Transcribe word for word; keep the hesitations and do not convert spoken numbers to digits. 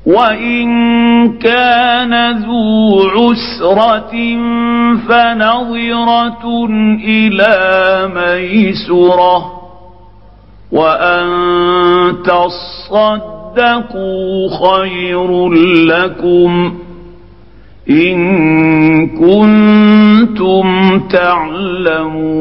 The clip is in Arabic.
وإن كان ذو عسرة فنظرة إلى ميسرة وأن تصدقوا خير لكم إن كنتم تعلمون.